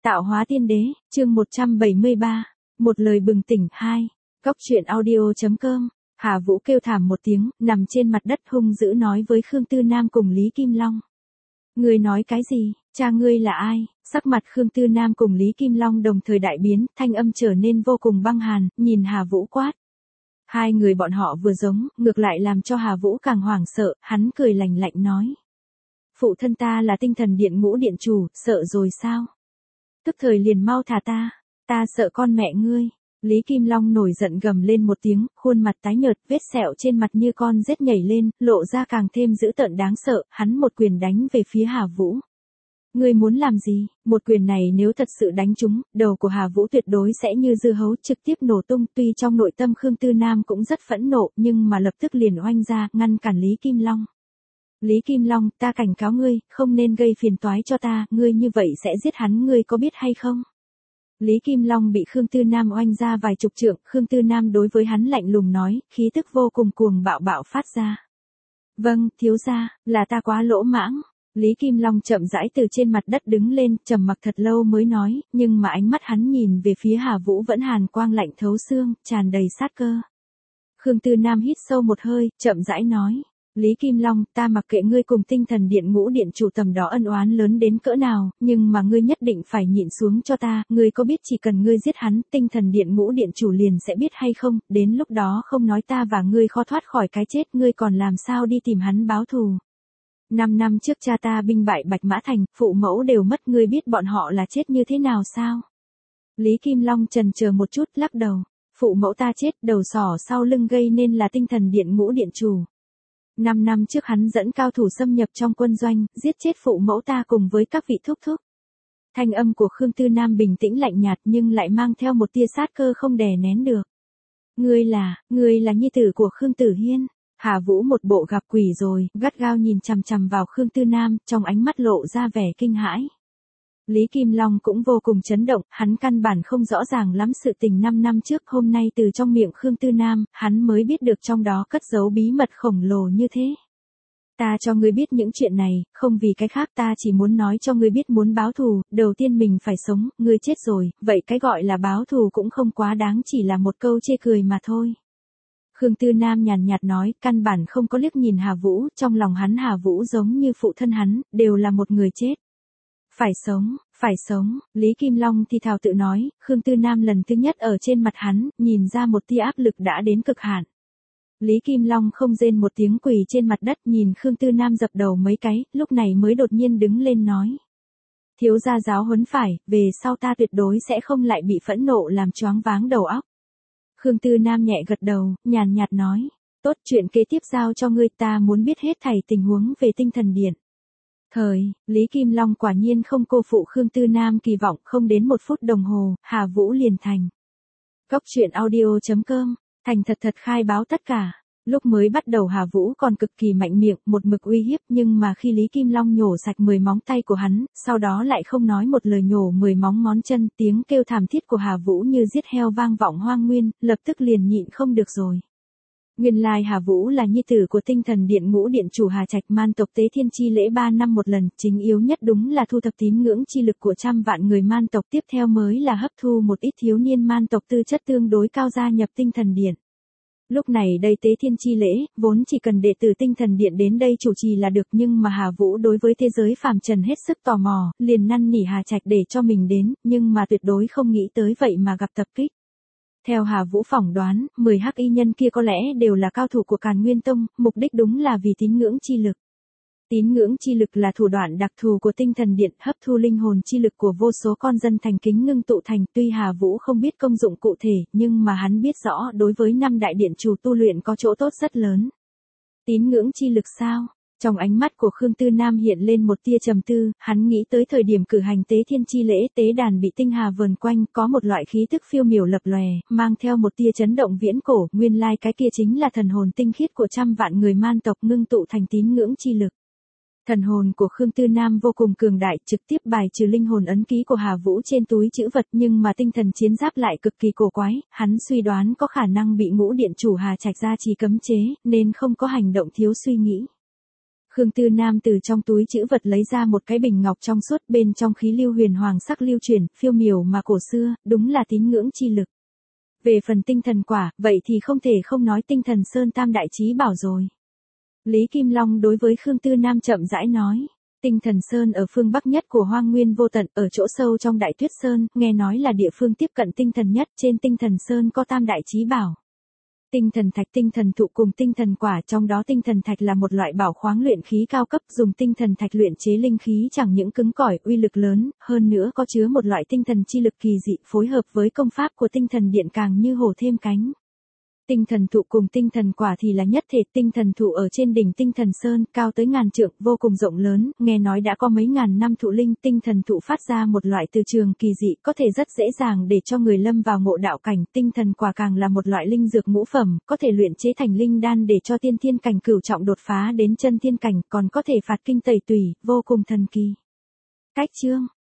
Tạo hóa tiên đế, chương 173. Một lời bừng tỉnh 2. Góc truyện audio.com. Hà Vũ kêu thảm một tiếng, nằm trên mặt đất hung dữ nói với Khương Tư Nam cùng Lý Kim Long. Ngươi nói cái gì, cha ngươi là ai? Sắc mặt Khương Tư Nam cùng Lý Kim Long đồng thời đại biến, thanh âm trở nên vô cùng băng hàn, nhìn Hà Vũ quát. Hai người bọn họ vừa giống, ngược lại làm cho Hà Vũ càng hoảng sợ, hắn cười lạnh lạnh nói. Phụ thân ta là tinh thần điện ngũ điện chủ, sợ rồi sao? Tức thời liền mau thả ta sợ con mẹ ngươi. Lý Kim Long nổi giận gầm lên một tiếng, khuôn mặt tái nhợt, vết sẹo trên mặt như con rết nhảy lên, lộ ra càng thêm dữ tợn đáng sợ, hắn một quyền đánh về phía Hà Vũ. Ngươi muốn làm gì? Một quyền này nếu thật sự đánh trúng, đầu của Hà Vũ tuyệt đối sẽ như dưa hấu trực tiếp nổ tung, tuy trong nội tâm Khương Tư Nam cũng rất phẫn nộ, nhưng mà lập tức liền oanh ra, ngăn cản Lý Kim Long. Lý Kim Long, ta cảnh cáo ngươi, không nên gây phiền toái cho ta, ngươi như vậy sẽ giết hắn, ngươi có biết hay không? Lý Kim Long bị Khương Tư Nam oanh ra vài chục trượng, Khương Tư Nam đối với hắn lạnh lùng nói, khí tức vô cùng cuồng bạo phát ra. Vâng, thiếu gia, là ta quá lỗ mãng. Lý Kim Long chậm rãi từ trên mặt đất đứng lên, trầm mặc thật lâu mới nói, nhưng mà ánh mắt hắn nhìn về phía Hà Vũ vẫn hàn quang lạnh thấu xương, tràn đầy sát cơ. Khương Tư Nam hít sâu một hơi, chậm rãi nói. Lý Kim Long, ta mặc kệ ngươi cùng tinh thần điện ngũ điện chủ tầm đó ân oán lớn đến cỡ nào, nhưng mà ngươi nhất định phải nhịn xuống cho ta, ngươi có biết chỉ cần ngươi giết hắn, tinh thần điện ngũ điện chủ liền sẽ biết hay không, đến lúc đó không nói ta và ngươi khó thoát khỏi cái chết, ngươi còn làm sao đi tìm hắn báo thù. 5 năm trước cha ta binh bại Bạch Mã Thành, phụ mẫu đều mất, ngươi biết bọn họ là chết như thế nào sao? Lý Kim Long chần chờ một chút, lắc đầu, phụ mẫu ta chết, đầu sỏ sau lưng gây nên là tinh thần điện ngũ điện chủ. 5 năm trước hắn dẫn cao thủ xâm nhập trong quân doanh, giết chết phụ mẫu ta cùng với các vị thúc thúc. Thanh âm của Khương Tư Nam bình tĩnh lạnh nhạt nhưng lại mang theo một tia sát cơ không đè nén được. Ngươi là nhi tử của Khương Tử Hiên. Hà Vũ một bộ gặp quỷ rồi, gắt gao nhìn chằm chằm vào Khương Tư Nam, trong ánh mắt lộ ra vẻ kinh hãi. Lý Kim Long cũng vô cùng chấn động, hắn căn bản không rõ ràng lắm sự tình 5 năm trước, hôm nay từ trong miệng Khương Tư Nam, hắn mới biết được trong đó cất giấu bí mật khổng lồ như thế. Ta cho ngươi biết những chuyện này, không vì cái khác, ta chỉ muốn nói cho ngươi biết muốn báo thù, đầu tiên mình phải sống, ngươi chết rồi, vậy cái gọi là báo thù cũng không quá đáng, chỉ là một câu chê cười mà thôi. Khương Tư Nam nhàn nhạt nói, căn bản không có liếc nhìn Hà Vũ, trong lòng hắn Hà Vũ giống như phụ thân hắn, đều là một người chết. Phải sống, Lý Kim Long thì thào tự nói, Khương Tư Nam lần thứ nhất ở trên mặt hắn, nhìn ra một tia áp lực đã đến cực hạn. Lý Kim Long không rên một tiếng quỳ trên mặt đất nhìn Khương Tư Nam dập đầu mấy cái, lúc này mới đột nhiên đứng lên nói. Thiếu gia giáo huấn phải, về sau ta tuyệt đối sẽ không lại bị phẫn nộ làm choáng váng đầu óc. Khương Tư Nam nhẹ gật đầu, nhàn nhạt nói, tốt, chuyện kế tiếp giao cho ngươi, ta muốn biết hết thảy tình huống về tinh thần điện. Lý Kim Long quả nhiên không cô phụ Khương Tư Nam kỳ vọng, không đến 1 phút đồng hồ, Hà Vũ liền thành. Góc truyện audio.com, thành thật khai báo tất cả. Lúc mới bắt đầu Hà Vũ còn cực kỳ mạnh miệng, một mực uy hiếp, nhưng mà khi Lý Kim Long nhổ sạch 10 móng tay của hắn, sau đó lại không nói một lời nhổ 10 móng ngón chân, tiếng kêu thảm thiết của Hà Vũ như giết heo vang vọng hoang nguyên, lập tức liền nhịn không được rồi. Nguyên lai Hà Vũ là nhi tử của tinh thần điện ngũ điện chủ Hà Trạch, man tộc tế thiên chi lễ 3 năm một lần, chính yếu nhất đúng là thu thập tín ngưỡng chi lực của trăm vạn người man tộc, tiếp theo mới là hấp thu một ít thiếu niên man tộc tư chất tương đối cao gia nhập tinh thần điện. Lúc này đây tế thiên chi lễ, vốn chỉ cần đệ tử tinh thần điện đến đây chủ trì là được, nhưng mà Hà Vũ đối với thế giới phàm trần hết sức tò mò, liền năn nỉ Hà Trạch để cho mình đến, nhưng mà tuyệt đối không nghĩ tới vậy mà gặp tập kích. Theo Hà Vũ phỏng đoán, 10 hắc y nhân kia có lẽ đều là cao thủ của Càn Nguyên Tông, mục đích đúng là vì tín ngưỡng chi lực. Tín ngưỡng chi lực là thủ đoạn đặc thù của tinh thần điện, hấp thu linh hồn chi lực của vô số con dân thành kính ngưng tụ thành, tuy Hà Vũ không biết công dụng cụ thể, nhưng mà hắn biết rõ đối với 5 đại điện chủ tu luyện có chỗ tốt rất lớn. Tín ngưỡng chi lực sao? Trong ánh mắt của Khương Tư Nam hiện lên một tia trầm tư, hắn nghĩ tới thời điểm cử hành tế thiên chi lễ, tế đàn bị tinh hà vờn quanh, có một loại khí tức phiêu miểu lập lòe, mang theo một tia chấn động viễn cổ, nguyên lai cái kia chính là thần hồn tinh khiết của trăm vạn người man tộc ngưng tụ thành tín ngưỡng chi lực. Thần hồn của Khương Tư Nam vô cùng cường đại, trực tiếp bài trừ linh hồn ấn ký của Hà Vũ trên túi trữ vật, nhưng mà tinh thần chiến giáp lại cực kỳ cổ quái, hắn suy đoán có khả năng bị ngũ điện chủ Hà Trạch gia trì cấm chế, nên không có hành động thiếu suy nghĩ. Khương Tư Nam từ trong túi trữ vật lấy ra một cái bình ngọc trong suốt, bên trong khí lưu huyền hoàng sắc lưu chuyển, phiêu miểu mà cổ xưa, đúng là tín ngưỡng chi lực. Về phần tinh thần quả, vậy thì không thể không nói tinh thần sơn tam đại chí bảo rồi. Lý Kim Long đối với Khương Tư Nam chậm rãi nói. Tinh thần sơn ở phương bắc nhất của hoang nguyên vô tận, ở chỗ sâu trong đại tuyết sơn, nghe nói là địa phương tiếp cận tinh thần nhất, trên tinh thần sơn có tam đại chí bảo. Tinh thần thạch, tinh thần thụ cùng tinh thần quả, trong đó tinh thần thạch là một loại bảo khoáng luyện khí cao cấp, dùng tinh thần thạch luyện chế linh khí chẳng những cứng cỏi, uy lực lớn, hơn nữa có chứa một loại tinh thần chi lực kỳ dị, phối hợp với công pháp của tinh thần điện càng như hổ thêm cánh. Tinh thần thụ cùng tinh thần quả thì là nhất thể, tinh thần thụ ở trên đỉnh tinh thần sơn, cao tới ngàn trượng, vô cùng rộng lớn, nghe nói đã có mấy ngàn năm thụ linh, tinh thần thụ phát ra một loại từ trường kỳ dị, có thể rất dễ dàng để cho người lâm vào ngộ đạo cảnh, tinh thần quả càng là một loại linh dược ngũ phẩm, có thể luyện chế thành linh đan để cho tiên thiên cảnh cửu trọng đột phá đến chân thiên cảnh, còn có thể phạt kinh tẩy tủy, vô cùng thần kỳ. Cách chương